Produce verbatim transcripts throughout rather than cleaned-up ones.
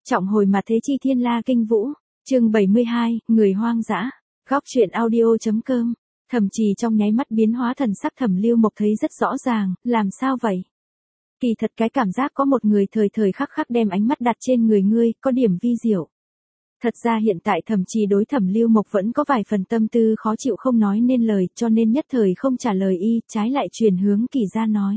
Trọng hồi mà thế chi thiên la kinh vũ, chương bảy mươi hai, người hoang dã, góc truyện audio.com. Thẩm Trì trong nháy mắt biến hóa thần sắc Thẩm Lưu Mộc thấy rất rõ ràng, làm sao vậy? Kỳ thật cái cảm giác có một người thời thời khắc khắc đem ánh mắt đặt trên người ngươi, có điểm vi diệu. Thật ra hiện tại Thẩm Trì đối Thẩm Lưu Mộc vẫn có vài phần tâm tư khó chịu không nói nên lời, cho nên nhất thời không trả lời y, trái lại truyền hướng Kỳ Gia nói.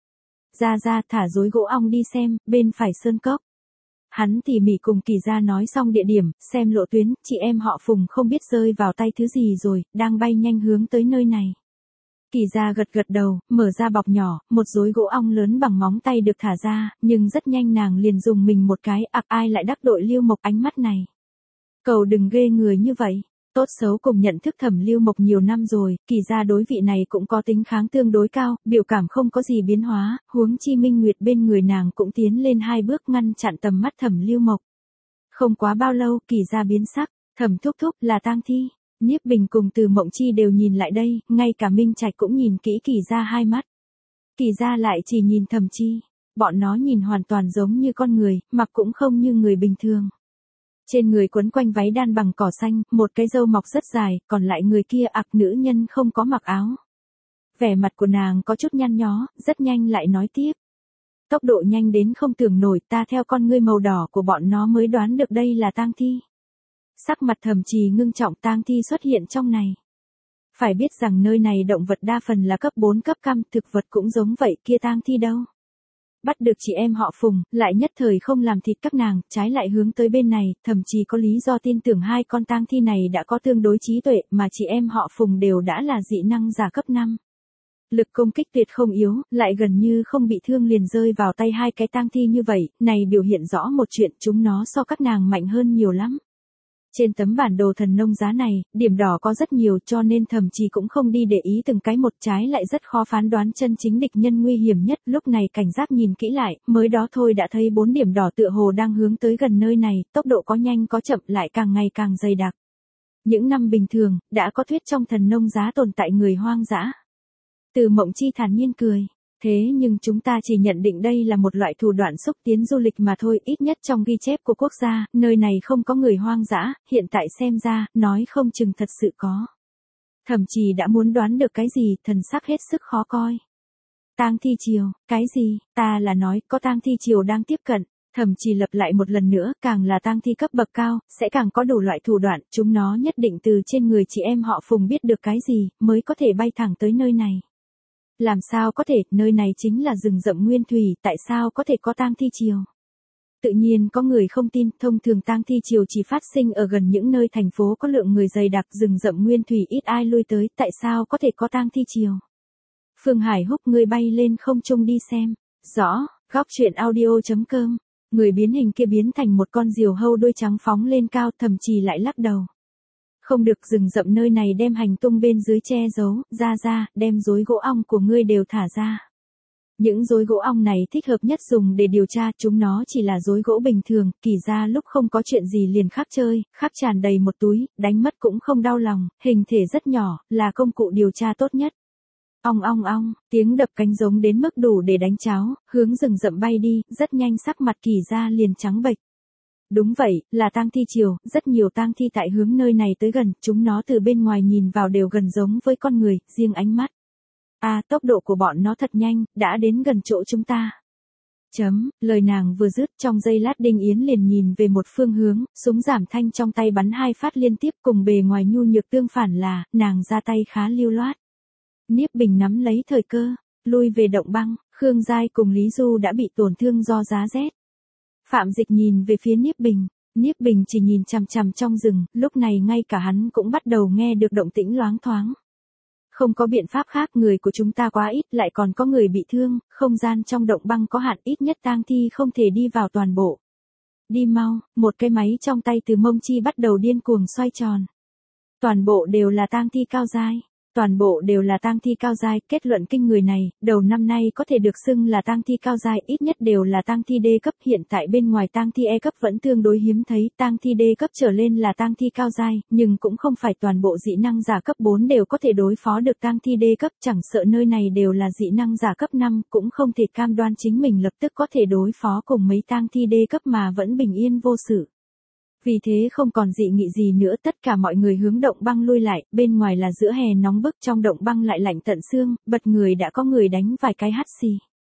Ra ra thả rối gỗ ong đi xem, bên phải sơn cốc. Hắn tỉ mỉ cùng Kỳ Gia nói xong địa điểm, xem lộ tuyến, chị em họ Phùng không biết rơi vào tay thứ gì rồi, đang bay nhanh hướng tới nơi này. Kỳ Gia gật gật đầu, mở ra bọc nhỏ, một rối gỗ ong lớn bằng móng tay được thả ra, nhưng rất nhanh nàng liền dùng mình một cái, ặc ai lại đắc tội Lưu Mộc ánh mắt này. Cầu đừng ghê người như vậy. Tốt xấu cùng nhận thức Thẩm Lưu Mộc nhiều năm rồi, Kỳ Gia đối vị này cũng có tính kháng tương đối cao, biểu cảm không có gì biến hóa, huống chi Minh Nguyệt bên người nàng cũng tiến lên hai bước ngăn chặn tầm mắt Thẩm Lưu Mộc. Không quá bao lâu, Kỳ Gia biến sắc, Thẩm thúc thúc là tang thi. Niếp Bình cùng Từ Mộng Chi đều nhìn lại đây, ngay cả Minh Trạch cũng nhìn kỹ Kỳ Gia hai mắt. Kỳ Gia lại chỉ nhìn Thẩm Chi, bọn nó nhìn hoàn toàn giống như con người, mặc cũng không như người bình thường. Trên người quấn quanh váy đan bằng cỏ xanh, một cái râu mọc rất dài, còn lại người kia ặc nữ nhân không có mặc áo. Vẻ mặt của nàng có chút nhăn nhó, rất nhanh lại nói tiếp. Tốc độ nhanh đến không tưởng nổi, ta theo con ngươi màu đỏ của bọn nó mới đoán được đây là tang thi. Sắc mặt Thẩm Trì ngưng trọng, tang thi xuất hiện trong này. Phải biết rằng nơi này động vật đa phần là cấp bốn cấp cam, thực vật cũng giống vậy, kia tang thi đâu. Bắt được chị em họ Phùng, lại nhất thời không làm thịt các nàng, trái lại hướng tới bên này, Thẩm Trì có lý do tin tưởng hai con tang thi này đã có tương đối trí tuệ, mà chị em họ Phùng đều đã là dị năng giả cấp năm. Lực công kích tuyệt không yếu, lại gần như không bị thương liền rơi vào tay hai cái tang thi như vậy, này biểu hiện rõ một chuyện, chúng nó so các nàng mạnh hơn nhiều lắm. Trên tấm bản đồ thần nông giá này, điểm đỏ có rất nhiều cho nên Thẩm Trì cũng không đi để ý từng cái một, trái lại rất khó phán đoán chân chính địch nhân nguy hiểm nhất, lúc này cảnh giác nhìn kỹ lại, mới đó thôi đã thấy bốn điểm đỏ tựa hồ đang hướng tới gần nơi này, tốc độ có nhanh có chậm lại càng ngày càng dày đặc. Những năm bình thường, đã có thuyết trong thần nông giá tồn tại người hoang dã. Từ Mộng Chi thản nhiên cười. Thế nhưng chúng ta chỉ nhận định đây là một loại thủ đoạn xúc tiến du lịch mà thôi, ít nhất trong ghi chép của quốc gia, nơi này không có người hoang dã, hiện tại xem ra, nói không chừng thật sự có. Thẩm Trì đã muốn đoán được cái gì, thần sắc hết sức khó coi. Tang thi triều, cái gì, ta là nói, có tang thi triều đang tiếp cận. Thẩm Trì lặp lại một lần nữa, càng là tang thi cấp bậc cao, sẽ càng có đủ loại thủ đoạn, chúng nó nhất định từ trên người chị em họ Phùng biết được cái gì, mới có thể bay thẳng tới nơi này. Làm sao có thể, nơi này chính là rừng rậm nguyên thủy, tại sao có thể có tang thi triều? Tự nhiên có người không tin, thông thường tang thi triều chỉ phát sinh ở gần những nơi thành phố có lượng người dày đặc, rừng rậm nguyên thủy ít ai lui tới, tại sao có thể có tang thi triều? Phương Hải Húc, người bay lên không trung đi xem. Rõ, góc truyện audio.com. Người biến hình kia biến thành một con diều hâu đuôi trắng phóng lên cao, Thẩm Trì lại lắc đầu. Không được, rừng rậm nơi này đem hành tung bên dưới che giấu, ra ra, đem rối gỗ ong của ngươi đều thả ra. Những rối gỗ ong này thích hợp nhất dùng để điều tra, chúng nó chỉ là rối gỗ bình thường, Kỳ Gia lúc không có chuyện gì liền khắc chơi, khắc tràn đầy một túi, đánh mất cũng không đau lòng, hình thể rất nhỏ, là công cụ điều tra tốt nhất. Ong ong ong, tiếng đập cánh giống đến mức đủ để đánh cháo, hướng rừng rậm bay đi, rất nhanh sắc mặt Kỳ Gia liền trắng bệch. Đúng vậy, là tang thi triều, rất nhiều tang thi tại hướng nơi này tới gần, chúng nó từ bên ngoài nhìn vào đều gần giống với con người, riêng ánh mắt. À, tốc độ của bọn nó thật nhanh, đã đến gần chỗ chúng ta. Chấm, lời nàng vừa dứt, trong giây lát Đinh Yến liền nhìn về một phương hướng, súng giảm thanh trong tay bắn hai phát liên tiếp, cùng bề ngoài nhu nhược tương phản là, nàng ra tay khá lưu loát. Niếp Bình nắm lấy thời cơ, lui về động băng, Khương Giai cùng Lý Du đã bị tổn thương do giá rét. Phạm Dịch nhìn về phía Niếp Bình, Niếp Bình chỉ nhìn chằm chằm trong rừng, lúc này ngay cả hắn cũng bắt đầu nghe được động tĩnh loáng thoáng. Không có biện pháp khác, người của chúng ta quá ít, lại còn có người bị thương, không gian trong động băng có hạn, ít nhất tang thi không thể đi vào toàn bộ. Đi mau, một cái máy trong tay Từ Mông Chi bắt đầu điên cuồng xoay tròn. Toàn bộ đều là tang thi cao giai. toàn bộ đều là tang thi cao giai, kết luận kinh người này, đầu năm nay có thể được xưng là tang thi cao giai, ít nhất đều là tang thi D cấp, hiện tại bên ngoài tang thi E cấp vẫn tương đối hiếm thấy, tang thi D cấp trở lên là tang thi cao giai, nhưng cũng không phải toàn bộ dị năng giả cấp bốn đều có thể đối phó được tang thi D cấp, chẳng sợ nơi này đều là dị năng giả cấp năm, cũng không thể cam đoan chính mình lập tức có thể đối phó cùng mấy tang thi D cấp mà vẫn bình yên vô sự. Vì thế không còn dị nghị gì nữa, tất cả mọi người hướng động băng lui lại, bên ngoài là giữa hè nóng bức, trong động băng lại lạnh tận xương, bật người đã có người đánh vài cái hắt xì.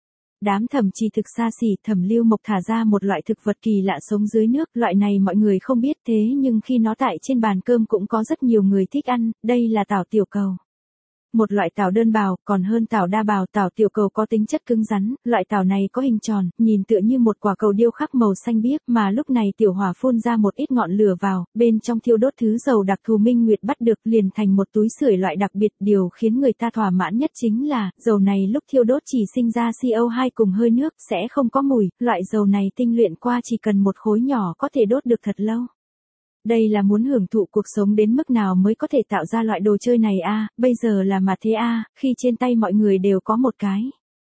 Đám Thẩm Trì thực xa xỉ, Thẩm Lưu Mộc thả ra một loại thực vật kỳ lạ sống dưới nước, loại này mọi người không biết, thế nhưng khi nó tại trên bàn cơm cũng có rất nhiều người thích ăn, đây là tảo tiểu cầu. Một loại tảo đơn bào, còn hơn tảo đa bào, tảo tiểu cầu có tính chất cứng rắn, loại tảo này có hình tròn, nhìn tựa như một quả cầu điêu khắc màu xanh biếc, mà lúc này tiểu hỏa phun ra một ít ngọn lửa vào, bên trong thiêu đốt thứ dầu đặc thù Minh Nguyệt bắt được liền thành một túi sưởi loại đặc biệt, điều khiến người ta thỏa mãn nhất chính là, dầu này lúc thiêu đốt chỉ sinh ra C O hai cùng hơi nước, sẽ không có mùi, loại dầu này tinh luyện qua chỉ cần một khối nhỏ có thể đốt được thật lâu. Đây là muốn hưởng thụ cuộc sống đến mức nào mới có thể tạo ra loại đồ chơi này a, à, bây giờ là mà thế a, à, khi trên tay mọi người đều có một cái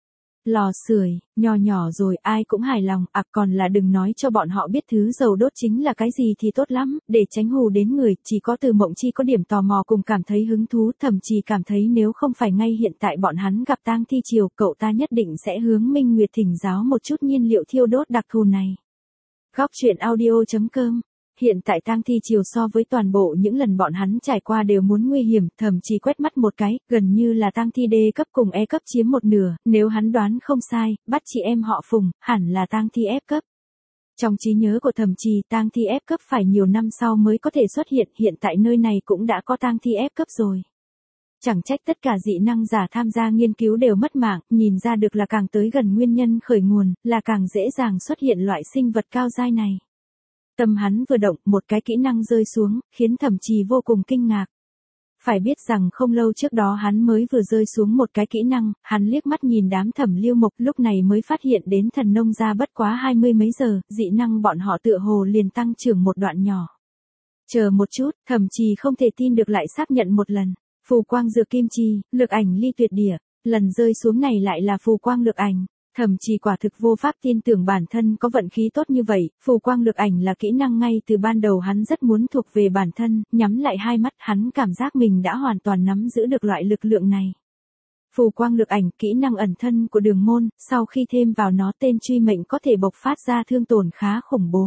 lò sưởi, nhỏ nhỏ rồi ai cũng hài lòng, à còn là đừng nói cho bọn họ biết thứ dầu đốt chính là cái gì thì tốt lắm, để tránh hù đến người, chỉ có Từ Mộng Chi có điểm tò mò cùng cảm thấy hứng thú, thậm chí cảm thấy nếu không phải ngay hiện tại bọn hắn gặp tang thi triều, cậu ta nhất định sẽ hướng Minh Nguyệt thỉnh giáo một chút nhiên liệu thiêu đốt đặc thù này. Góc truyện audio chấm com. Hiện tại tang thi triều so với toàn bộ những lần bọn hắn trải qua đều muốn nguy hiểm, thậm chí quét mắt một cái, gần như là tang thi D cấp cùng E cấp chiếm một nửa, nếu hắn đoán không sai, bắt chị em họ Phùng, hẳn là tang thi F cấp. Trong trí nhớ của Thẩm Trì, tang thi F cấp phải nhiều năm sau mới có thể xuất hiện, hiện tại nơi này cũng đã có tang thi F cấp rồi. Chẳng trách tất cả dị năng giả tham gia nghiên cứu đều mất mạng, nhìn ra được là càng tới gần nguyên nhân khởi nguồn, là càng dễ dàng xuất hiện loại sinh vật cao giai này. Tâm hắn vừa động, một cái kỹ năng rơi xuống, khiến Thẩm Trì vô cùng kinh ngạc. Phải biết rằng không lâu trước đó hắn mới vừa rơi xuống một cái kỹ năng, hắn liếc mắt nhìn đám Thẩm Lưu Mộc, lúc này mới phát hiện đến thần nông gia bất quá hai mươi mấy giờ, dị năng bọn họ tựa hồ liền tăng trưởng một đoạn nhỏ. Chờ một chút, Thẩm Trì không thể tin được lại xác nhận một lần. Phù quang dược kim chi, lực ảnh ly tuyệt địa, lần rơi xuống này lại là phù quang lực ảnh. Thẩm Trì quả thực vô pháp tin tưởng bản thân có vận khí tốt như vậy, phù quang lực ảnh là kỹ năng ngay từ ban đầu hắn rất muốn thuộc về bản thân, nhắm lại hai mắt hắn cảm giác mình đã hoàn toàn nắm giữ được loại lực lượng này. Phù quang lực ảnh, kỹ năng ẩn thân của Đường Môn, sau khi thêm vào nó tên truy mệnh có thể bộc phát ra thương tổn khá khủng bố.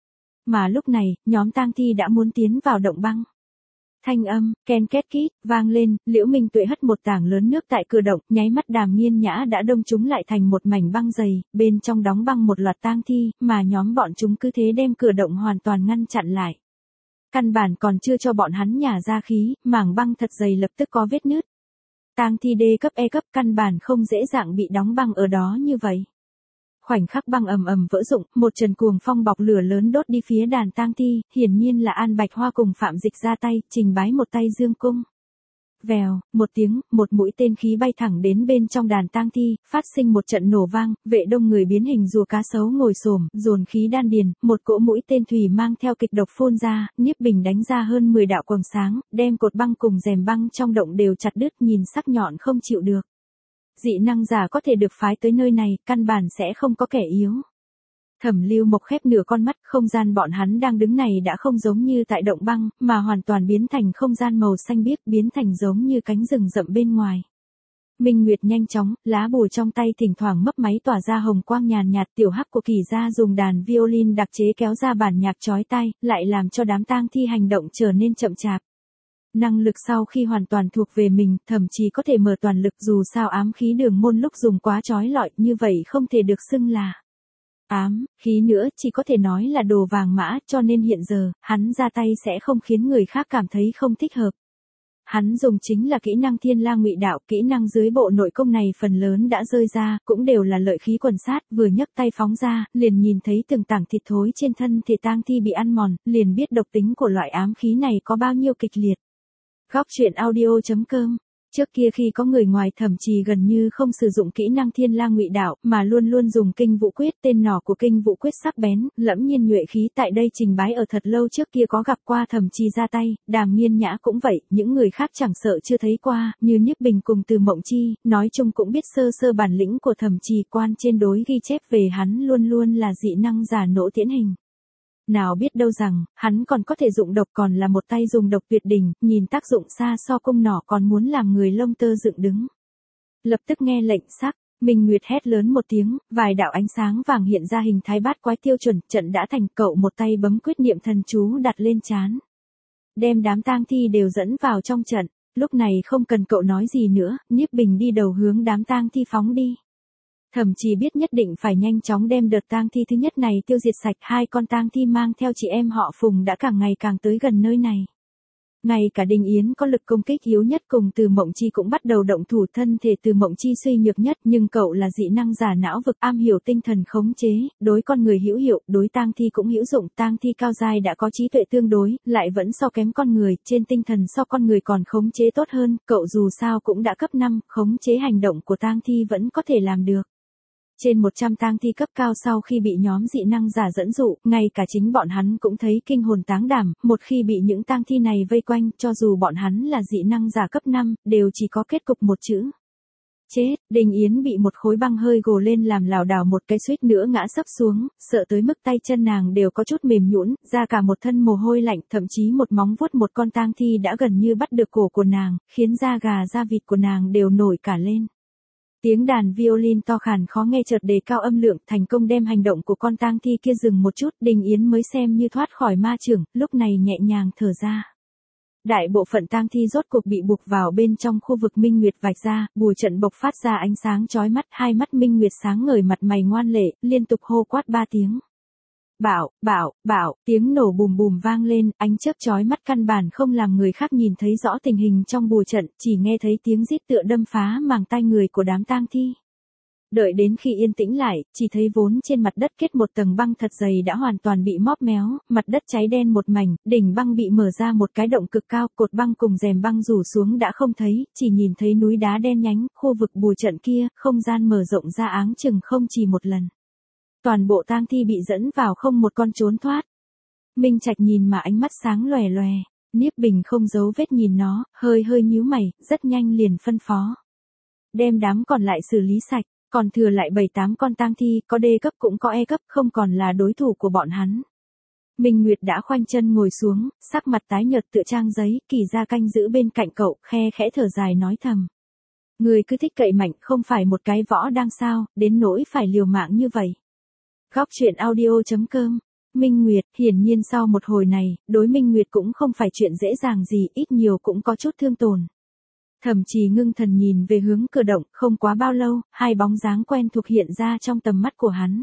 Mà lúc này, nhóm tang thi đã muốn tiến vào động băng. Thanh âm, ken két kít, vang lên, Liễu Minh Tuệ hất một tảng lớn nước tại cửa động, nháy mắt Đàm Nghiên Nhã đã đông chúng lại thành một mảnh băng dày, bên trong đóng băng một loạt tang thi, mà nhóm bọn chúng cứ thế đem cửa động hoàn toàn ngăn chặn lại. Căn bản còn chưa cho bọn hắn nhả ra khí, mảng băng thật dày lập tức có vết nứt. Tang thi D cấp E cấp căn bản không dễ dàng bị đóng băng ở đó như vậy. Khoảnh khắc băng ầm ầm vỡ rụng, một trận cuồng phong bọc lửa lớn đốt đi phía đàn tang thi, hiển nhiên là An Bạch Hoa cùng Phạm Dịch ra tay, trình bái một tay dương cung. Vèo, một tiếng, một mũi tên khí bay thẳng đến bên trong đàn tang thi, phát sinh một trận nổ vang, Vệ Đông người biến hình rùa cá sấu ngồi xổm, dồn khí đan điền, một cỗ mũi tên thủy mang theo kịch độc phun ra, Niếp Bình đánh ra hơn mười đạo quầng sáng, đem cột băng cùng rèm băng trong động đều chặt đứt, nhìn sắc nhọn không chịu được. Dị năng giả có thể được phái tới nơi này, căn bản sẽ không có kẻ yếu. Thẩm Lưu Mộc khép nửa con mắt, không gian bọn hắn đang đứng này đã không giống như tại động băng, mà hoàn toàn biến thành không gian màu xanh biếc, biến thành giống như cánh rừng rậm bên ngoài. Minh Nguyệt nhanh chóng, lá bùa trong tay thỉnh thoảng mấp máy tỏa ra hồng quang nhàn nhạt, Tiểu Hắc của Kỳ gia dùng đàn violin đặc chế kéo ra bản nhạc chói tai, lại làm cho đám tang thi hành động trở nên chậm chạp. Năng lực sau khi hoàn toàn thuộc về mình, thậm chí có thể mở toàn lực, dù sao ám khí Đường Môn lúc dùng quá chói lọi, như vậy không thể được xưng là ám khí nữa, chỉ có thể nói là đồ vàng mã, cho nên hiện giờ, hắn ra tay sẽ không khiến người khác cảm thấy không thích hợp. Hắn dùng chính là kỹ năng Thiên La Ngụy Đạo, kỹ năng dưới bộ nội công này phần lớn đã rơi ra, cũng đều là lợi khí quần sát, vừa nhấc tay phóng ra, liền nhìn thấy từng tảng thịt thối trên thân thể tang thi bị ăn mòn, liền biết độc tính của loại ám khí này có bao nhiêu kịch liệt. Góc truyện audio chấm com Trước kia khi có người ngoài Thẩm Trì gần như không sử dụng kỹ năng Thiên La Ngụy Đạo, mà luôn luôn dùng Kinh Vũ Quyết, tên nỏ của Kinh Vũ Quyết sắc bén, lẫm nhiên nhuệ khí, tại đây trình bái ở thật lâu trước kia có gặp qua Thẩm Trì ra tay, Đàm Nghiên Nhã cũng vậy, những người khác chẳng sợ chưa thấy qua, như Niếp Bình cùng Từ Mộng Chi, nói chung cũng biết sơ sơ bản lĩnh của Thẩm Trì, quan trên đối ghi chép về hắn luôn luôn là dị năng giả nỗ tiễn hình. Nào biết đâu rằng, hắn còn có thể dụng độc, còn là một tay dùng độc tuyệt đỉnh, nhìn tác dụng xa so cung nỏ còn muốn làm người lông tơ dựng đứng. Lập tức nghe lệnh sắc, Minh Nguyệt hét lớn một tiếng, vài đạo ánh sáng vàng hiện ra hình thái bát quái tiêu chuẩn, trận đã thành, cậu một tay bấm quyết niệm thần chú đặt lên trán. Đem đám tang thi đều dẫn vào trong trận, lúc này không cần cậu nói gì nữa, Niếp Bình đi đầu hướng đám tang thi phóng đi. Thẩm Trì biết nhất định phải nhanh chóng đem đợt tang thi thứ nhất này tiêu diệt sạch, hai con tang thi mang theo chị em họ Phùng đã càng ngày càng tới gần nơi này. Ngay cả Đình Yến có lực công kích yếu nhất cùng Từ Mộng Chi cũng bắt đầu động thủ, thân thể Từ Mộng Chi suy nhược nhất, nhưng cậu là dị năng giả não vực, am hiểu tinh thần khống chế, đối con người hữu hiệu, đối tang thi cũng hữu dụng, tang thi cao giai đã có trí tuệ tương đối, lại vẫn so kém con người, trên tinh thần so con người còn khống chế tốt hơn, cậu dù sao cũng đã cấp năm, khống chế hành động của tang thi vẫn có thể làm được. Trên một trăm tang thi cấp cao sau khi bị nhóm dị năng giả dẫn dụ, ngay cả chính bọn hắn cũng thấy kinh hồn táng đảm, một khi bị những tang thi này vây quanh, cho dù bọn hắn là dị năng giả cấp năm, đều chỉ có kết cục một chữ. Chết, Đình Yến bị một khối băng hơi gồ lên làm lảo đảo một cái, suýt nữa ngã sấp xuống, sợ tới mức tay chân nàng đều có chút mềm nhũn, ra cả một thân mồ hôi lạnh, thậm chí một móng vuốt một con tang thi đã gần như bắt được cổ của nàng, khiến da gà da vịt của nàng đều nổi cả lên. Tiếng đàn violin to khàn khó nghe chợt đề cao âm lượng, thành công đem hành động của con tang thi kia dừng một chút, Đình Yến mới xem như thoát khỏi ma chưởng, lúc này nhẹ nhàng thở ra. Đại bộ phận tang thi rốt cuộc bị buộc vào bên trong khu vực Minh Nguyệt vạch ra, bùi trận bộc phát ra ánh sáng chói mắt, hai mắt Minh Nguyệt sáng ngời, mặt mày ngoan lệ, liên tục hô quát ba tiếng. Bảo, bảo, bảo, tiếng nổ bùm bùm vang lên, ánh chớp chói mắt căn bản không làm người khác nhìn thấy rõ tình hình trong bùa trận, chỉ nghe thấy tiếng rít tựa đâm phá màng tai người của đám tang thi. Đợi đến khi yên tĩnh lại, chỉ thấy vốn trên mặt đất kết một tầng băng thật dày đã hoàn toàn bị móp méo, mặt đất cháy đen một mảnh, đỉnh băng bị mở ra một cái động cực cao, cột băng cùng rèm băng rủ xuống đã không thấy, chỉ nhìn thấy núi đá đen nhánh, khu vực bùa trận kia, không gian mở rộng ra áng chừng không chỉ một lần. Toàn bộ tang thi bị dẫn vào không một con trốn thoát. Minh Trạch nhìn mà ánh mắt sáng lòe lòe, Niếp Bình không giấu vết nhìn nó, hơi hơi nhíu mày, rất nhanh liền phân phó. Đem đám còn lại xử lý sạch, còn thừa lại bảy tám con tang thi, có D cấp cũng có E cấp, không còn là đối thủ của bọn hắn. Minh Nguyệt đã khoanh chân ngồi xuống, sắc mặt tái nhợt tựa trang giấy, Kỳ Gia canh giữ bên cạnh cậu, khe khẽ thở dài nói thầm. Người cứ thích cậy mạnh, không phải một cái võ đang sao, đến nỗi phải liều mạng như vậy. Góc truyện audio chấm com. Minh Nguyệt, hiển nhiên sau một hồi này, đối Minh Nguyệt cũng không phải chuyện dễ dàng gì, ít nhiều cũng có chút thương tổn. Thẩm Trì ngưng thần nhìn về hướng cửa động, không quá bao lâu, hai bóng dáng quen thuộc hiện ra trong tầm mắt của hắn.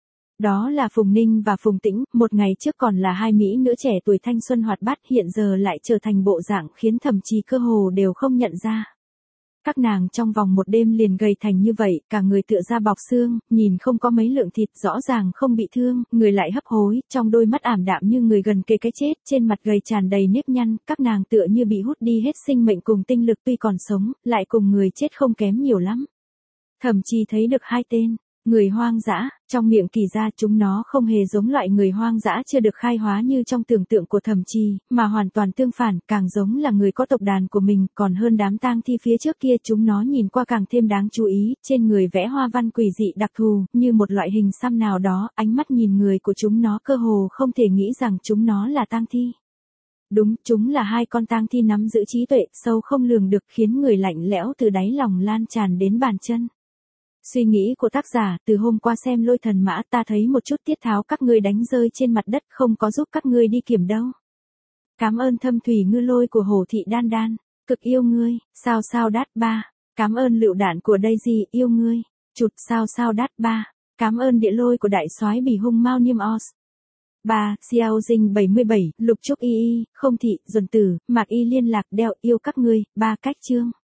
Đó là Phùng Ninh và Phùng Tĩnh, một ngày trước còn là hai mỹ nữ trẻ tuổi thanh xuân hoạt bát, hiện giờ lại trở thành bộ dạng khiến Thẩm Trì cơ hồ đều không nhận ra. Các nàng trong vòng một đêm liền gầy thành như vậy, cả người tựa da bọc xương, nhìn không có mấy lượng thịt, rõ ràng không bị thương, người lại hấp hối, trong đôi mắt ảm đạm như người gần kề cái chết, trên mặt gầy tràn đầy nếp nhăn, các nàng tựa như bị hút đi hết sinh mệnh cùng tinh lực, tuy còn sống, lại cùng người chết không kém nhiều lắm. Thẩm Trì thấy được hai tên, người hoang dã, trong miệng Kỳ Gia, chúng nó không hề giống loại người hoang dã chưa được khai hóa như trong tưởng tượng của Thẩm Trì, mà hoàn toàn tương phản, càng giống là người có tộc đàn của mình, còn hơn đám tang thi phía trước kia, chúng nó nhìn qua càng thêm đáng chú ý, trên người vẽ hoa văn quỷ dị đặc thù, như một loại hình xăm nào đó, ánh mắt nhìn người của chúng nó cơ hồ không thể nghĩ rằng chúng nó là tang thi. Đúng, chúng là hai con tang thi nắm giữ trí tuệ, sâu không lường được, khiến người lạnh lẽo từ đáy lòng lan tràn đến bàn chân. Suy nghĩ của tác giả, từ hôm qua xem Lôi Thần Mã ta thấy một chút tiết tháo các ngươi đánh rơi trên mặt đất, không có giúp các ngươi đi kiểm đâu. Cảm ơn Thâm Thủy Ngư Lôi của Hồ Thị Đan Đan, cực yêu ngươi, sao sao đát ba. Cảm ơn Lựu Đạn của Daisy, yêu ngươi, chụt sao sao đát ba. Cảm ơn Địa Lôi của Đại Soái Bỉ Hung Mao Niêm Os. ba. Xiao Dinh bảy mươi bảy, Lục Trúc Y Y, Không Thị, Duẩn Tử, Mạc Y liên lạc đeo, yêu các ngươi, ba cách chương.